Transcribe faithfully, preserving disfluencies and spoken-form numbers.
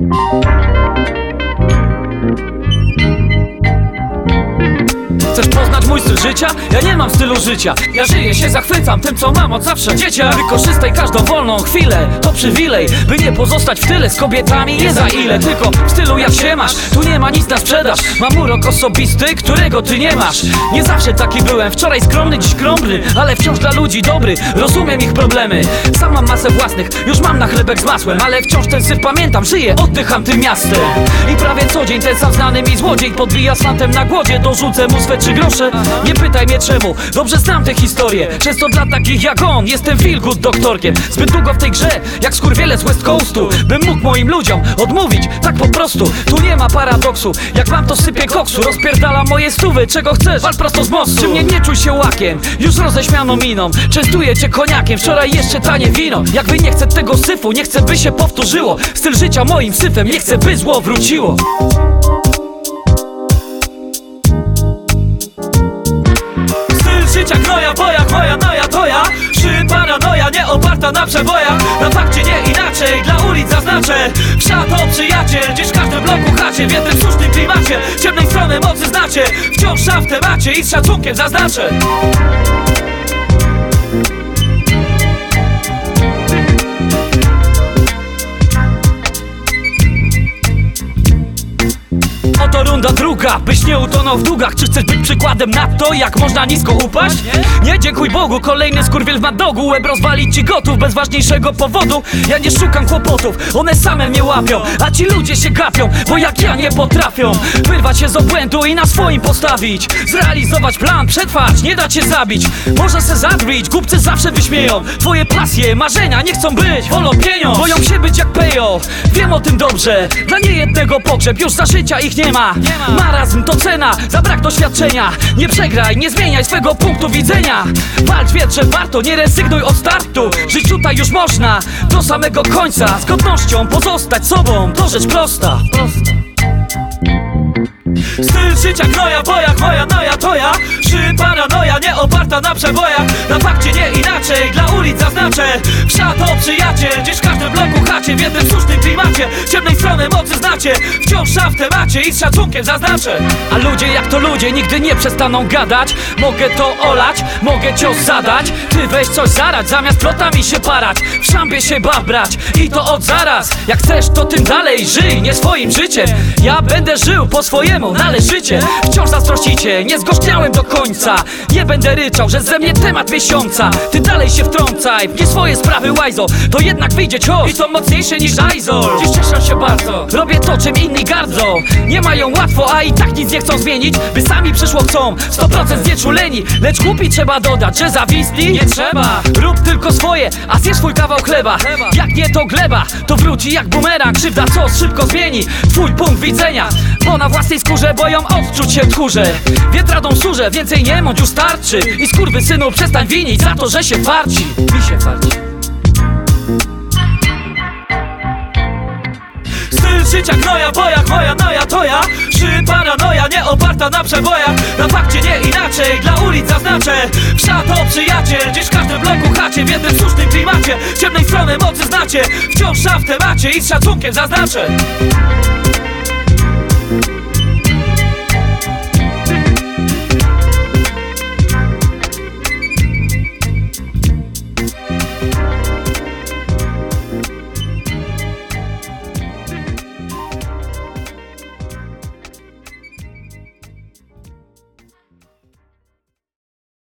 Chcesz poznać mój styl życia? Ja nie mam stylu życia. Ja żyję się, zachwycam tym, co mam od zawsze. Dzieciak, wykorzystaj każdą wolną chwilę. To przywilej, by nie pozostać w tyle z kobietami. Nie za ile, tylko w stylu jak się masz. Tu nie ma nic na sprzedaż. Mam urok osobisty, którego ty nie masz. Nie zawsze taki byłem, wczoraj skromny, dziś krąbry, ale wciąż dla ludzi dobry. Rozumiem ich problemy. Sam mam masę własnych, już mam na chlebek z masłem, ale wciąż ten syf pamiętam, żyję, oddycham tym miastem. I prawie co dzień ten sam znany mi złodziej podbija asfaltem na głodzie. Dorzucę mu swe trzy grosze. Nie pytaj mnie czemu, dobrze znam tę historię. Często dla takich jak on jestem feel good doktorkiem. Zbyt długo w tej grze, jak skurwielec West Coastu, bym mógł moim ludziom odmówić, tak po prostu. Tu nie ma paradoksu, jak mam to sypię koksu. Rozpierdalam moje stówy, czego chcesz, wal prosto z mostu. Czy mnie nie czuj się łakiem, już roześmianą miną. Częstuję cię koniakiem, wczoraj jeszcze tanie wino. Jakby nie chcę tego syfu, nie chcę by się powtórzyło. Styl życia moim syfem, nie chcę by zło wróciło. Życia gnoja, boja, moja noja to ja. Przy paranoja, nie oparta na przebojach. Na fakcie nie inaczej, dla ulic zaznaczę. Wsia to przyjaciel, dziś w każdym bloku chacie. W jednym słusznym klimacie, ciemnej strony mocy znacie. Wciąż w temacie i z szacunkiem zaznaczę. Oto runda druga, byś nie utonął w długach. Czy chcesz być przykładem na to, jak można nisko upaść? Nie, dziękuj Bogu, kolejny skurwiel w madogu. Łeb rozwalić ci gotów, bez ważniejszego powodu. Ja nie szukam kłopotów, one same mnie łapią. A ci ludzie się gapią, bo jak ja nie potrafią wyrwać się z obłędu i na swoim postawić. Zrealizować plan, przetrwać, nie da cię zabić. Można se zadrić, głupcy zawsze wyśmieją twoje pasje, marzenia nie chcą być, wolą pieniądz. Boją się być jak Pejo, wiem o tym dobrze. Dla niejednego pogrzeb, już za życia ich nie ma. Marazm to cena, za brak doświadczenia. Nie przegraj, nie zmieniaj swego punktu widzenia. Walcz, wietrze, warto, nie rezygnuj od startu. Żyć tutaj już można, do samego końca. Z godnością pozostać sobą, to rzecz prosta. Styl życia gnoja, bojach, moja noja to ja. Przy paranoja, nie oparta na przebojach. Na fakcie nie inaczej, dla ulic zaznaczę. Wsia to przyjaciel, dziś w każdym bloku chacie. W jednym słusznym klimacie, ciemnej strony mocy znacie. Wciąż w temacie i z szacunkiem zaznaczę. A ludzie jak to ludzie nigdy nie przestaną gadać. Mogę to olać, mogę cios zadać. Ty weź coś zarać, zamiast plotami się parać. W szambie się babrać i to od zaraz. Jak chcesz to tym dalej żyj, nie swoim życiem. Ja będę żył po swojemu, należycie. Wciąż zazdrościcie, nie zgorzkniałem do końca. Nie będę ryczał, że ze mnie temat miesiąca. Ty dalej się wtrącaj, w nie swoje sprawy łajzo. To jednak wyjdzie cios i to mocniejsze niż Aizol. Dziś cieszę się bardzo, robię to czym inni gardzą. Nie mają łatwo, a i tak nic nie chcą zmienić. By sami przyszło chcą, sto procent znieczuleni. Lecz głupi trzeba dodać, że zawistni nie trzeba. Rób tylko swoje, a zjesz swój kawał chleba. Jak nie to gleba, to wróci jak bumerang. Krzywda co szybko zmieni twój punkt widzenia. Bo na własnej skórze boją odczuć się tchórze. Wietradą służę, więcej nie mądź, już starczy. I skurwysynu przestań winić za to, że się farci. Mi się farci. Styl życia gnoja, bojach, moja noja to ja. Przy paranoja, nie oparta na przebojach. Na fakcie nie inaczej, dla ulic zaznaczę. Wsia to przyjaciel, dziś w każdym bloku chacie. W jednym słusznym klimacie, ciemnej strony mocy znacie. Wciąż w temacie i z szacunkiem zaznaczę.